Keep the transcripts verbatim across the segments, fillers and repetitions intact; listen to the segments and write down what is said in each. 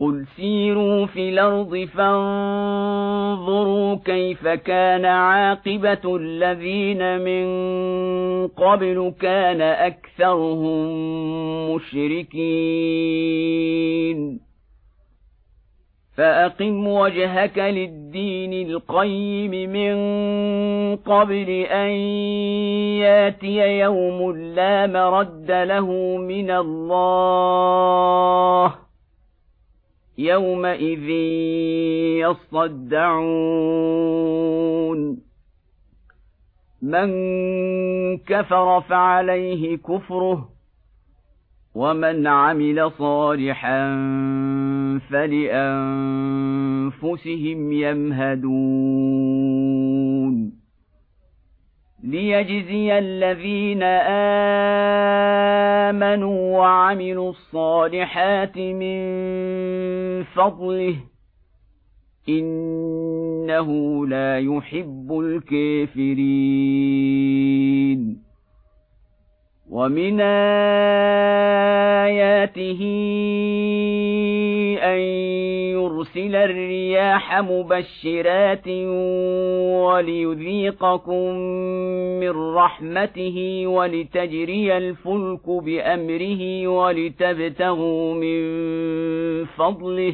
قل سيروا في الأرض فانظروا كيف كان عاقبة الذين من قبل كان أكثرهم مشركين فأقم وجهك للدين القيم من قبل أن ياتي يوم لا مرد له من الله يومئذ يصدعون من كفر فعليه كفره ومن عمل صالحا فلأنفسهم يمهدون ليجزي الذين آمنوا وعملوا الصالحات من فضله إنه لا يحب الكافرين ومن آياته أن يرسل الرياح مبشرات وليذيقكم من رحمته ولتجري الفلك بأمره ولتبتغوا من فضله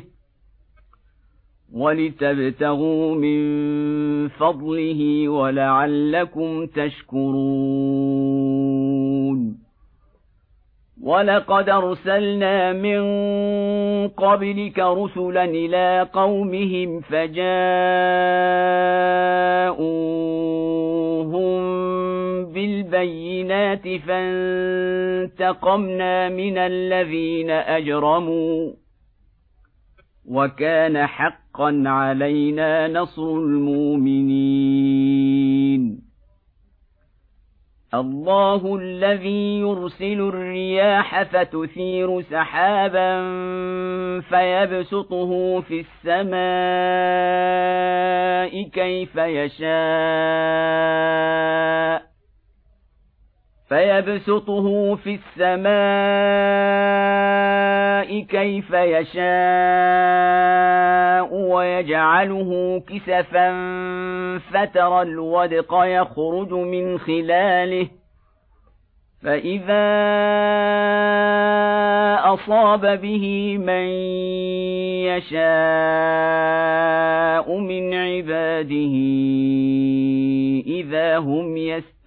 ولتبتغوا من فضله ولعلكم تشكرون ولقد أرسلنا من قبلك رسلا إلى قومهم فجاءوهم بالبينات فانتقمنا من الذين أجرموا وكان حقا علينا نصر المؤمنين الله الذي يرسل الرياح فتثير سحابا فيبسطه في السماء كيف يشاء فيبسطه في السماء كيف يشاء ويجعله كسفا فترى الودق يخرج من خلاله فإذا أصاب به من يشاء من عباده إذا هم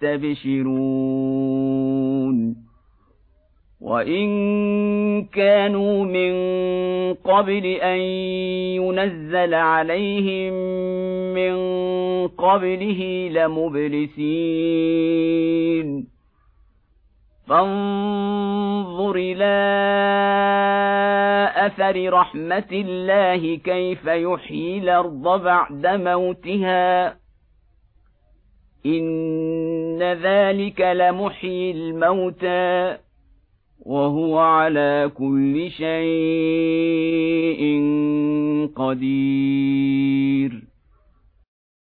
يستبشرون وإن كانوا من قبل أن ينزل عليهم من قبله لمبلسين فانظر إلى أثر رحمة الله كيف يحيي الأرض بعد موتها إن ذلك لمحيي الموتى وهو على كل شيء قدير